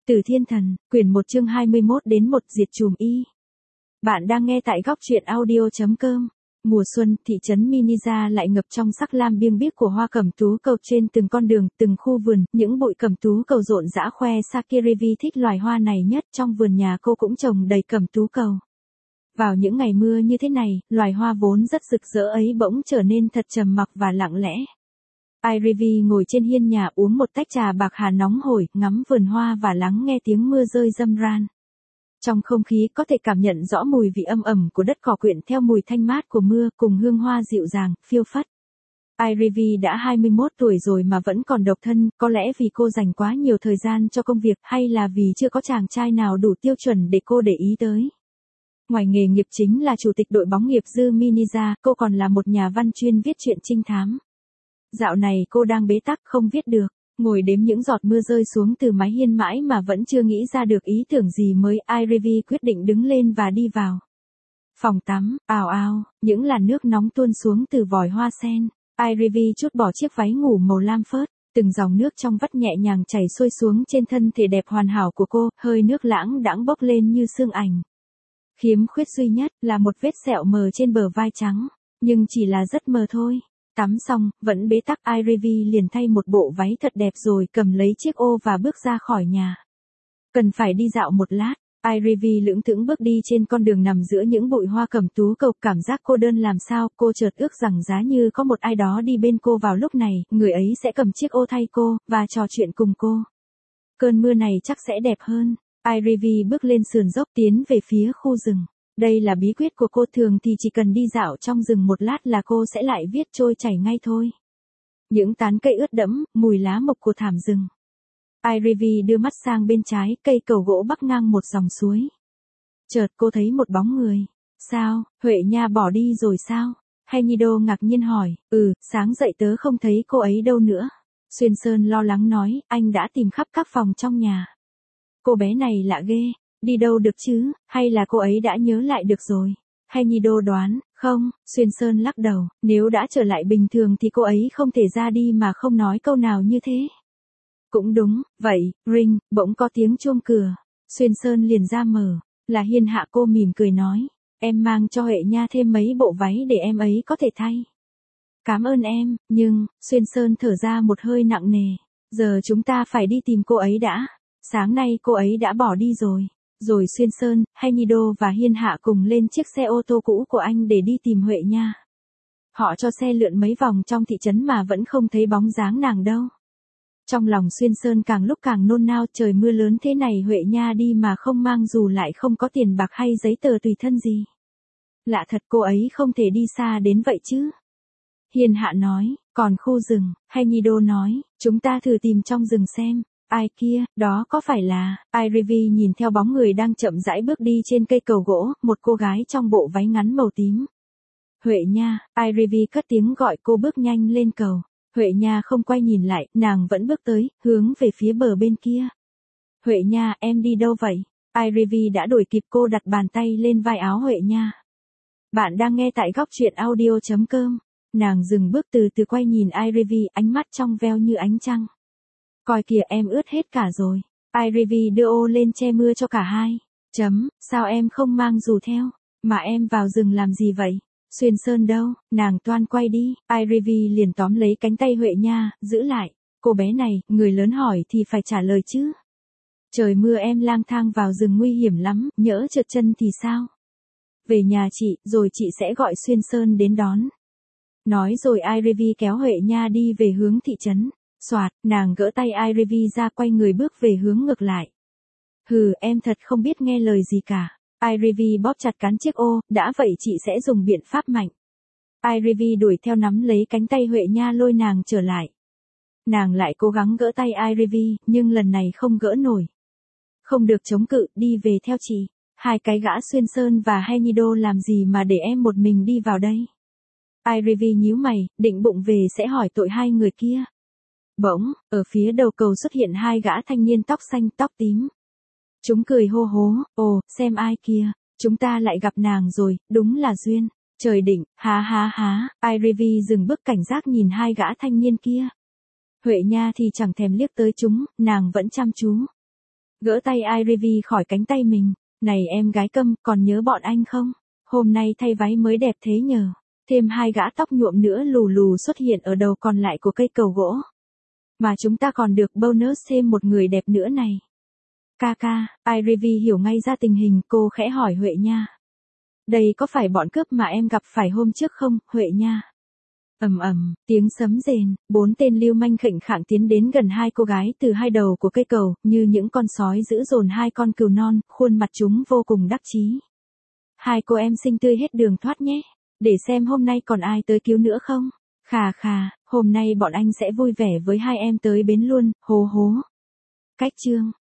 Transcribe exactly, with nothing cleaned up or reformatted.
Từ Thiên Thần, quyển một chương hai mươi mốt đến một diệt trùm y. Bạn đang nghe tại góc truyện audio.com. Mùa xuân, thị trấn Miniza lại ngập trong sắc lam biêng biếc của hoa cẩm tú cầu trên từng con đường, từng khu vườn, những bụi cẩm tú cầu rộn rã khoe Sakirivi thích loài hoa này nhất, trong vườn nhà cô cũng trồng đầy cẩm tú cầu. Vào những ngày mưa như thế này, loài hoa vốn rất rực rỡ ấy bỗng trở nên thật trầm mặc và lặng lẽ. Irivi ngồi trên hiên nhà uống một tách trà bạc hà nóng hổi, ngắm vườn hoa và lắng nghe tiếng mưa rơi râm ran. Trong không khí có thể cảm nhận rõ mùi vị âm ẩm của đất cỏ quyện theo mùi thanh mát của mưa cùng hương hoa dịu dàng, phiêu phất. Irivi đã hai mươi mốt tuổi rồi mà vẫn còn độc thân, có lẽ vì cô dành quá nhiều thời gian cho công việc hay là vì chưa có chàng trai nào đủ tiêu chuẩn để cô để ý tới. Ngoài nghề nghiệp chính là chủ tịch đội bóng nghiệp dư Miniza, cô còn là một nhà văn chuyên viết truyện trinh thám. Dạo này cô đang bế tắc không viết được, ngồi đếm những giọt mưa rơi xuống từ mái hiên mãi mà vẫn chưa nghĩ ra được ý tưởng gì mới. Irivi quyết định đứng lên và đi vào phòng tắm. Ào ào, những làn nước nóng tuôn xuống từ vòi hoa sen. Irivi trút bỏ chiếc váy ngủ màu lam phớt, từng dòng nước trong vắt nhẹ nhàng chảy xuôi xuống trên thân thể đẹp hoàn hảo của cô, hơi nước lãng đãng bốc lên như sương ảnh. Khiếm khuyết duy nhất là một vết sẹo mờ trên bờ vai trắng, nhưng chỉ là rất mờ thôi. Tắm xong, vẫn bế tắc, Irivi liền thay một bộ váy thật đẹp rồi cầm lấy chiếc ô và bước ra khỏi nhà. Cần phải đi dạo một lát, Irivi lững thững bước đi trên con đường nằm giữa những bụi hoa cẩm tú cầu, cảm giác cô đơn làm sao, cô chợt ước rằng giá như có một ai đó đi bên cô vào lúc này, người ấy sẽ cầm chiếc ô thay cô, và trò chuyện cùng cô. Cơn mưa này chắc sẽ đẹp hơn. Irivi bước lên sườn dốc tiến về phía khu rừng. Đây là bí quyết của cô, thường thì chỉ cần đi dạo trong rừng một lát là cô sẽ lại viết trôi chảy ngay thôi. Những tán cây ướt đẫm, mùi lá mộc của thảm rừng. Irivi đưa mắt sang bên trái, cây cầu gỗ bắc ngang một dòng suối. Chợt cô thấy một bóng người. Sao, Huệ Nha bỏ đi rồi sao? Henido ngạc nhiên hỏi. Ừ, sáng dậy tớ không thấy cô ấy đâu nữa. Xuyên Sơn lo lắng nói, anh đã tìm khắp các phòng trong nhà. Cô bé này lạ ghê. Đi đâu được chứ, hay là cô ấy đã nhớ lại được rồi? Henido đoán, không, Xuyên Sơn lắc đầu, nếu đã trở lại bình thường thì cô ấy không thể ra đi mà không nói câu nào như thế. Cũng đúng, vậy, ring, bỗng có tiếng chuông cửa. Xuyên Sơn liền ra mở, là Hiên Hạ. Cô mỉm cười nói, em mang cho Huệ Nha thêm mấy bộ váy để em ấy có thể thay. Cảm ơn em, nhưng, Xuyên Sơn thở ra một hơi nặng nề, giờ chúng ta phải đi tìm cô ấy đã. Sáng nay cô ấy đã bỏ đi rồi. Rồi Xuyên Sơn, Henido và Hiên Hạ cùng lên chiếc xe ô tô cũ của anh để đi tìm Huệ Nha. Họ cho xe lượn mấy vòng trong thị trấn mà vẫn không thấy bóng dáng nàng đâu. Trong lòng Xuyên Sơn càng lúc càng nôn nao, trời mưa lớn thế này Huệ Nha đi mà không mang dù, lại không có tiền bạc hay giấy tờ tùy thân gì. Lạ thật, cô ấy không thể đi xa đến vậy chứ. Hiên Hạ nói, còn khu rừng, Henido nói, chúng ta thử tìm trong rừng xem. Ai kia, đó có phải là... Irivi nhìn theo bóng người đang chậm rãi bước đi trên cây cầu gỗ, một cô gái trong bộ váy ngắn màu tím. Huệ Nha, Irivi cất tiếng gọi cô bước nhanh lên cầu. Huệ Nha không quay nhìn lại, nàng vẫn bước tới, hướng về phía bờ bên kia. Huệ Nha, em đi đâu vậy? Irivi đã đuổi kịp cô, đặt bàn tay lên vai áo Huệ Nha. Bạn đang nghe tại góc truyện audio.com. Nàng dừng bước từ từ quay nhìn Irivi, ánh mắt trong veo như ánh trăng. Coi kìa, em ướt hết cả rồi. Irivi đưa ô lên che mưa cho cả hai. Chấm, sao em không mang dù theo? Mà em vào rừng làm gì vậy? Xuyên Sơn đâu? Nàng toan quay đi. Irivi liền tóm lấy cánh tay Huệ Nha, giữ lại. Cô bé này, người lớn hỏi thì phải trả lời chứ. Trời mưa em lang thang vào rừng nguy hiểm lắm, nhỡ trượt chân thì sao? Về nhà chị, rồi chị sẽ gọi Xuyên Sơn đến đón. Nói rồi Irivi kéo Huệ Nha đi về hướng thị trấn. Soạt, nàng gỡ tay Irivi ra, quay người bước về hướng ngược lại. Hừ, em thật không biết nghe lời gì cả. Irivi bóp chặt cán chiếc ô, đã vậy chị sẽ dùng biện pháp mạnh. Irivi đuổi theo nắm lấy cánh tay Huệ Nha lôi nàng trở lại. Nàng lại cố gắng gỡ tay Irivi, nhưng lần này không gỡ nổi. Không được chống cự, đi về theo chị. Hai cái gã Xuyên Sơn và Henido làm gì mà để em một mình đi vào đây? Irivi nhíu mày, định bụng về sẽ hỏi tội hai người kia. Bỗng, ở phía đầu cầu xuất hiện hai gã thanh niên tóc xanh tóc tím. Chúng cười hô hố, ồ, xem ai kia, chúng ta lại gặp nàng rồi, đúng là duyên. Trời định, há há há, Irivi dừng bước cảnh giác nhìn hai gã thanh niên kia. Huệ Nha thì chẳng thèm liếc tới chúng, nàng vẫn chăm chú. Gỡ tay Ivy khỏi cánh tay mình. Này em gái câm, còn nhớ bọn anh không? Hôm nay thay váy mới đẹp thế nhờ. Thêm hai gã tóc nhuộm nữa lù lù xuất hiện ở đầu còn lại của cây cầu gỗ. Mà chúng ta còn được bonus thêm một người đẹp nữa này. Ca ca, Ivy hiểu ngay ra tình hình, cô khẽ hỏi Huệ nha. Đây có phải bọn cướp mà em gặp phải hôm trước không, Huệ nha? Ầm ầm, tiếng sấm rền, bốn tên lưu manh khệnh khạng tiến đến gần hai cô gái từ hai đầu của cây cầu, như những con sói giữ dồn hai con cừu non, khuôn mặt chúng vô cùng đắc chí. Hai cô em xinh tươi hết đường thoát nhé, để xem hôm nay còn ai tới cứu nữa không? Khà khà, hôm nay bọn anh sẽ vui vẻ với hai em tới bến luôn, hố hố. Cách chương